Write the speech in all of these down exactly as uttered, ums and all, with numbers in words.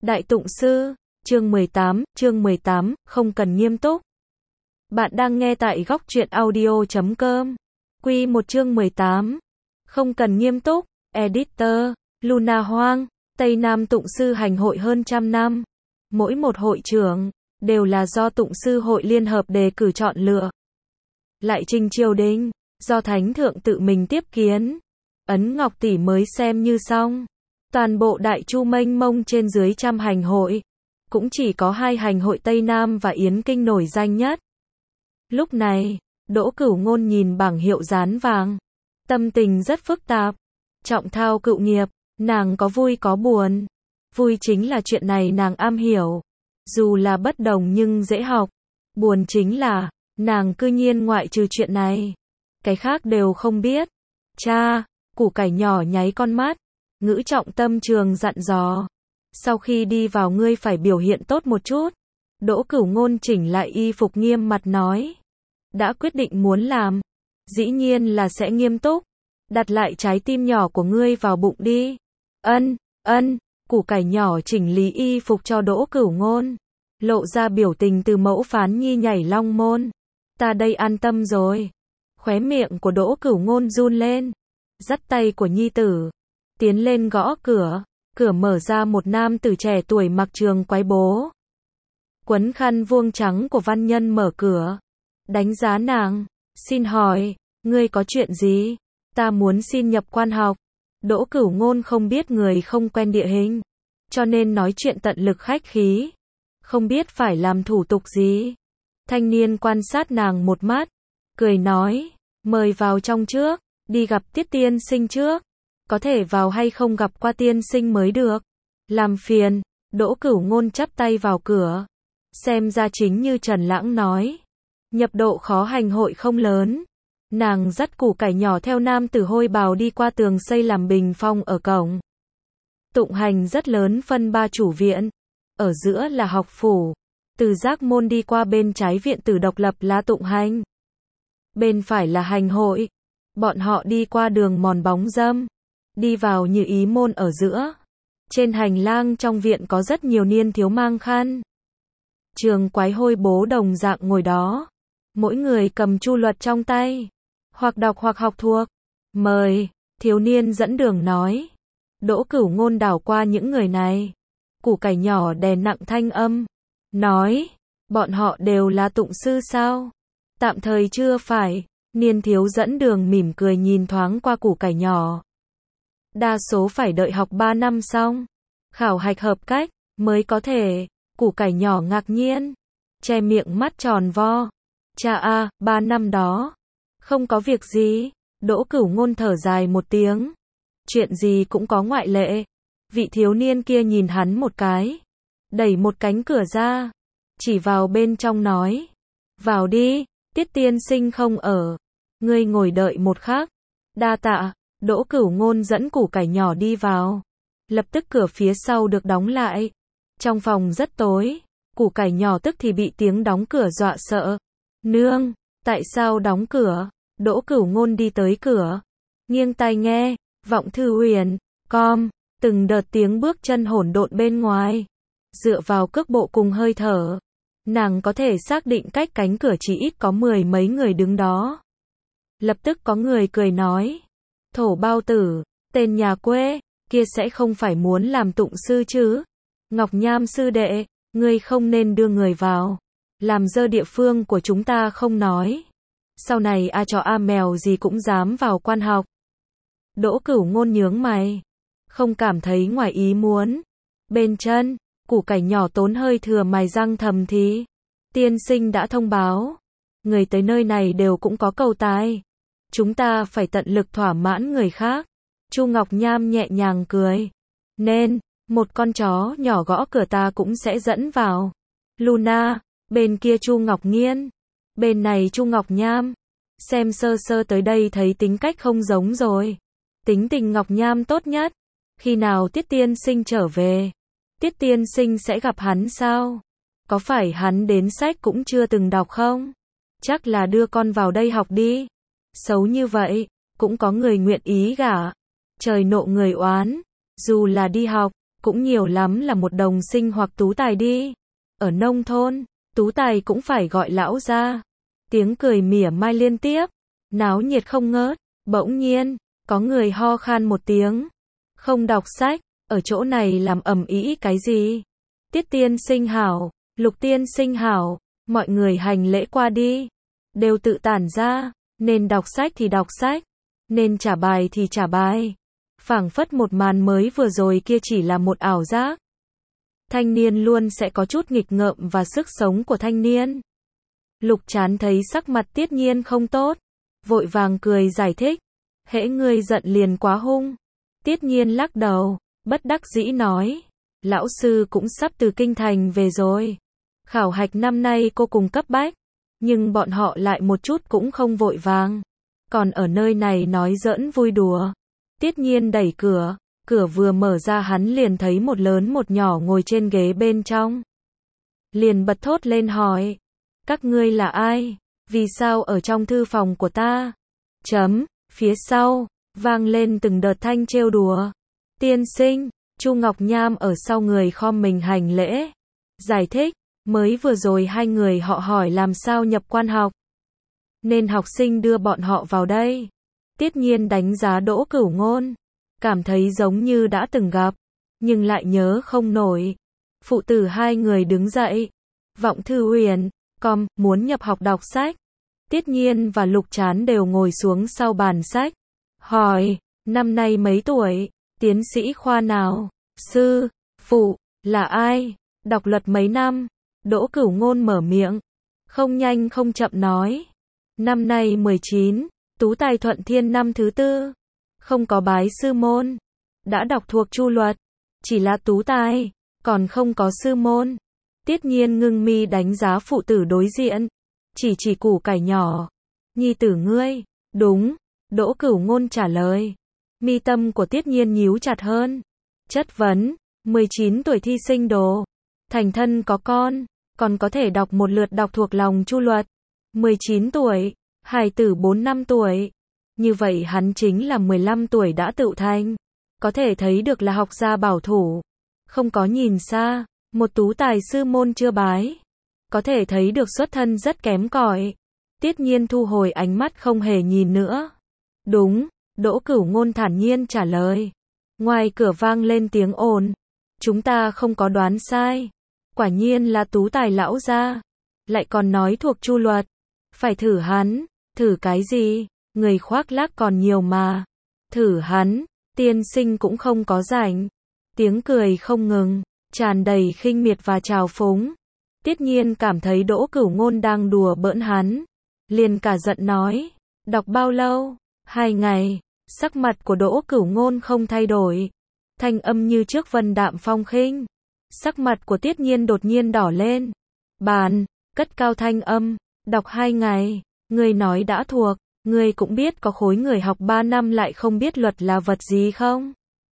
Đại Tụng Sư, chương mười tám, chương mười tám, không cần nghiêm túc. Bạn đang nghe tại góc truyện audio chấm com. Quy một chương mười tám. Không cần nghiêm túc, Editor, Luna Hoang, Tây Nam Tụng Sư hành hội hơn trăm năm. Mỗi một hội trưởng, đều là do Tụng Sư hội liên hợp đề cử chọn lựa. Lại trình triều đình, do Thánh Thượng tự mình tiếp kiến. Ấn Ngọc Tỷ mới xem như xong. Toàn bộ Đại Chu mênh mông trên dưới trăm hành hội. Cũng chỉ có hai hành hội Tây Nam và Yến Kinh nổi danh nhất. Lúc này, Đỗ Cửu Ngôn nhìn bảng hiệu dán vàng. Tâm tình rất phức tạp. Trọng thao cựu nghiệp, nàng có vui có buồn. Vui chính là chuyện này nàng am hiểu. Dù là bất đồng nhưng dễ học. Buồn chính là, nàng cư nhiên ngoại trừ chuyện này. Cái khác đều không biết. Cha, củ cải nhỏ nháy con mắt. Ngữ trọng tâm trường dặn dò. Sau khi đi vào ngươi phải biểu hiện tốt một chút. Đỗ Cửu Ngôn chỉnh lại y phục nghiêm mặt nói. Đã quyết định muốn làm. Dĩ nhiên là sẽ nghiêm túc. Đặt lại trái tim nhỏ của ngươi vào bụng đi. Ân, ân, củ cải nhỏ chỉnh lý y phục cho Đỗ Cửu Ngôn. Lộ ra biểu tình từ mẫu phán nhi nhảy long môn. Ta đây an tâm rồi. Khóe miệng của Đỗ Cửu Ngôn run lên. Dắt tay của nhi tử. Tiến lên gõ cửa. Cửa mở ra một nam tử trẻ tuổi mặc trường quái bố. Quấn khăn vuông trắng của văn nhân mở cửa. Đánh giá nàng. Xin hỏi, ngươi có chuyện gì? Ta muốn xin nhập quan học. Đỗ Cửu Ngôn không biết người không quen địa hình. Cho nên nói chuyện tận lực khách khí. Không biết phải làm thủ tục gì. Thanh niên quan sát nàng một mắt. Cười nói, mời vào trong trước. Đi gặp Tiết tiên sinh trước. Có thể vào hay không gặp qua tiên sinh mới được. Làm phiền. Đỗ Cửu Ngôn chắp tay vào cửa. Xem ra chính như Trần Lãng nói. Nhập độ khó hành hội không lớn. Nàng dắt củ cải nhỏ theo nam tử hôi bào đi qua tường xây làm bình phong ở cổng. Tụng hành rất lớn phân ba chủ viện. Ở giữa là học phủ. Từ giác môn đi qua bên trái viện tử độc lập là tụng hành. Bên phải là hành hội. Bọn họ đi qua đường mòn bóng râm. Đi vào như ý môn ở giữa. Trên hành lang trong viện có rất nhiều niên thiếu mang khăn. Trường quái hôi bố đồng dạng ngồi đó. Mỗi người cầm chu luật trong tay. Hoặc đọc hoặc học thuộc. Mời, thiếu niên dẫn đường nói. Đỗ Cửu Ngôn đảo qua những người này. Củ cải nhỏ đè nặng thanh âm. Nói, bọn họ đều là tụng sư sao? Tạm thời chưa phải. Niên thiếu dẫn đường mỉm cười nhìn thoáng qua củ cải nhỏ. Đa số phải đợi học ba năm xong. Khảo hạch hợp cách, mới có thể. Củ cải nhỏ ngạc nhiên. Che miệng mắt tròn vo. Cha a, ba năm đó. Không có việc gì. Đỗ Cửu Ngôn thở dài một tiếng. Chuyện gì cũng có ngoại lệ. Vị thiếu niên kia nhìn hắn một cái. Đẩy một cánh cửa ra. Chỉ vào bên trong nói. Vào đi, Tiết tiên sinh không ở. Ngươi ngồi đợi một khắc. Đa tạ. Đỗ Cửu Ngôn dẫn củ cải nhỏ đi vào. Lập tức cửa phía sau được đóng lại. Trong phòng rất tối. Củ cải nhỏ tức thì bị tiếng đóng cửa dọa sợ. Nương, tại sao đóng cửa? Đỗ Cửu Ngôn đi tới cửa. Nghiêng tai nghe. Vọng thư huyền. Com. Từng đợt tiếng bước chân hỗn độn bên ngoài. Dựa vào cước bộ cùng hơi thở. Nàng có thể xác định cách cánh cửa chỉ ít có mười mấy người đứng đó. Lập tức có người cười nói. Thổ bao tử, tên nhà quê, kia sẽ không phải muốn làm tụng sư chứ. Ngọc Nham sư đệ, ngươi không nên đưa người vào. Làm dơ địa phương của chúng ta không nói. Sau này a chó a mèo gì cũng dám vào quan học. Đỗ Cửu Ngôn nhướng mày. Không cảm thấy ngoài ý muốn. Bên chân, củ cải nhỏ tốn hơi thừa mài răng thầm thì. Tiên sinh đã thông báo. Người tới nơi này đều cũng có cầu tài. Chúng ta phải tận lực thỏa mãn người khác. Chu Ngọc Nham nhẹ nhàng cười. Nên, một con chó nhỏ gõ cửa ta cũng sẽ dẫn vào. Luna, bên kia Chu Ngọc Nghiên. Bên này Chu Ngọc Nham. Xem sơ sơ tới đây thấy tính cách không giống rồi. Tính tình Ngọc Nham tốt nhất. Khi nào Tiết tiên sinh trở về? Tiết tiên sinh sẽ gặp hắn sao? Có phải hắn đến sách cũng chưa từng đọc không? Chắc là đưa con vào đây học đi. Xấu như vậy, cũng có người nguyện ý gả. Trời nộ người oán. Dù là đi học, cũng nhiều lắm là một đồng sinh hoặc tú tài đi. Ở nông thôn, tú tài cũng phải gọi lão gia. Tiếng cười mỉa mai liên tiếp, náo nhiệt không ngớt. Bỗng nhiên, có người ho khan một tiếng. Không đọc sách, ở chỗ này làm ầm ĩ cái gì? Tiết tiên sinh hảo, Lục tiên sinh hảo, mọi người hành lễ qua đi. Đều tự tản ra, nên đọc sách thì đọc sách, nên trả bài thì trả bài. Phảng phất một màn mới vừa rồi kia chỉ là một ảo giác. Thanh niên luôn sẽ có chút nghịch ngợm và sức sống của thanh niên. Lục Chán thấy sắc mặt Tiết Nhiên không tốt, vội vàng cười giải thích. Hễ ngươi giận liền quá hung. Tiết Nhiên lắc đầu, bất đắc dĩ nói. Lão sư cũng sắp từ kinh thành về rồi. Khảo hạch năm nay cô cùng cấp bách, nhưng bọn họ lại một chút cũng không vội vàng. Còn ở nơi này nói giỡn vui đùa. Tiết Nhiên đẩy cửa, cửa vừa mở ra hắn liền thấy một lớn một nhỏ ngồi trên ghế bên trong. Liền bật thốt lên hỏi, các ngươi là ai? Vì sao ở trong thư phòng của ta? Chấm, phía sau, vang lên từng đợt thanh trêu đùa. Tiên sinh, Chu Ngọc Nham ở sau người khom mình hành lễ. Giải thích, mới vừa rồi hai người họ hỏi làm sao nhập quan học. Nên học sinh đưa bọn họ vào đây. Tiết Nhiên đánh giá Đỗ Cửu Ngôn, cảm thấy giống như đã từng gặp, nhưng lại nhớ không nổi. Phụ tử hai người đứng dậy. Vọng Thư Huyền, com, muốn nhập học đọc sách. Tiết Nhiên và Lục Chán đều ngồi xuống sau bàn sách. Hỏi, năm nay mấy tuổi, tiến sĩ khoa nào, sư, phụ, là ai, đọc luật mấy năm? Đỗ Cửu Ngôn mở miệng, không nhanh không chậm nói. Năm nay mười chín, tú tài Thuận Thiên năm thứ tư, không có bái sư môn, đã đọc thuộc chu luật, chỉ là tú tài, còn không có sư môn. Tiết Nhiên ngưng mi đánh giá phụ tử đối diện, chỉ chỉ củ cải nhỏ. Nhi tử ngươi, đúng, Đỗ Cửu Ngôn trả lời. Mi tâm của Tiết Nhiên nhíu chặt hơn. Chất vấn, mười chín tuổi thi sinh đồ, thành thân có con, còn có thể đọc một lượt đọc thuộc lòng chu luật. mười chín tuổi, hài tử bốn năm tuổi. Như vậy hắn chính là mười lăm tuổi đã tự thành. Có thể thấy được là học gia bảo thủ. Không có nhìn xa, một tú tài sư môn chưa bái. Có thể thấy được xuất thân rất kém cỏi. Tiết Nhiên thu hồi ánh mắt không hề nhìn nữa. Đúng, Đỗ Cửu Ngôn thản nhiên trả lời. Ngoài cửa vang lên tiếng ồn. Chúng ta không có đoán sai. Quả nhiên là tú tài lão gia. Lại còn nói thuộc chu luật. Phải thử hắn. Thử cái gì? Người khoác lác còn nhiều mà. Thử hắn. Tiên sinh cũng không có rảnh. Tiếng cười không ngừng, tràn đầy khinh miệt và trào phúng. Tiết Nhiên cảm thấy Đỗ Cửu Ngôn đang đùa bỡn hắn. Liền cả giận nói. Đọc bao lâu? Hai ngày. Sắc mặt của Đỗ Cửu Ngôn không thay đổi. Thanh âm như trước vân đạm phong khinh. Sắc mặt của Tiết Nhiên đột nhiên đỏ lên. Bàn, cất cao thanh âm. Đọc hai ngày. Ngươi nói đã thuộc. Ngươi cũng biết có khối người học ba năm lại không biết luật là vật gì không?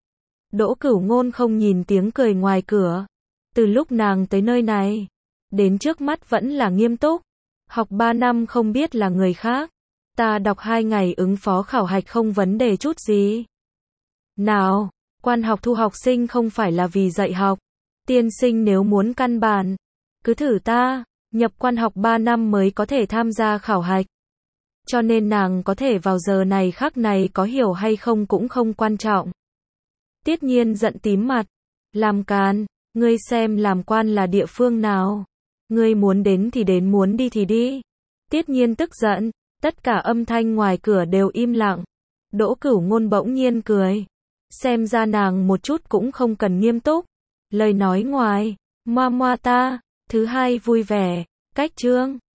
Đỗ Cửu Ngôn không nhìn tiếng cười ngoài cửa. Từ lúc nàng tới nơi này, đến trước mắt vẫn là nghiêm túc. Học ba năm không biết là người khác. Ta đọc hai ngày ứng phó khảo hạch không vấn đề chút gì. Nào, quan học thu học sinh không phải là vì dạy học. Tiên sinh nếu muốn căn bản, cứ thử ta, nhập quan học ba năm mới có thể tham gia khảo hạch. Cho nên nàng có thể vào giờ này khắc này có hiểu hay không cũng không quan trọng. Tiết Nhiên giận tím mặt. Làm càn, ngươi xem làm quan là địa phương nào. Ngươi muốn đến thì đến, muốn đi thì đi. Tiết Nhiên tức giận, tất cả âm thanh ngoài cửa đều im lặng. Đỗ Cửu Ngôn bỗng nhiên cười. Xem ra nàng một chút cũng không cần nghiêm túc. Lời nói ngoài, moa moa ta, thứ hai vui vẻ, cách chương.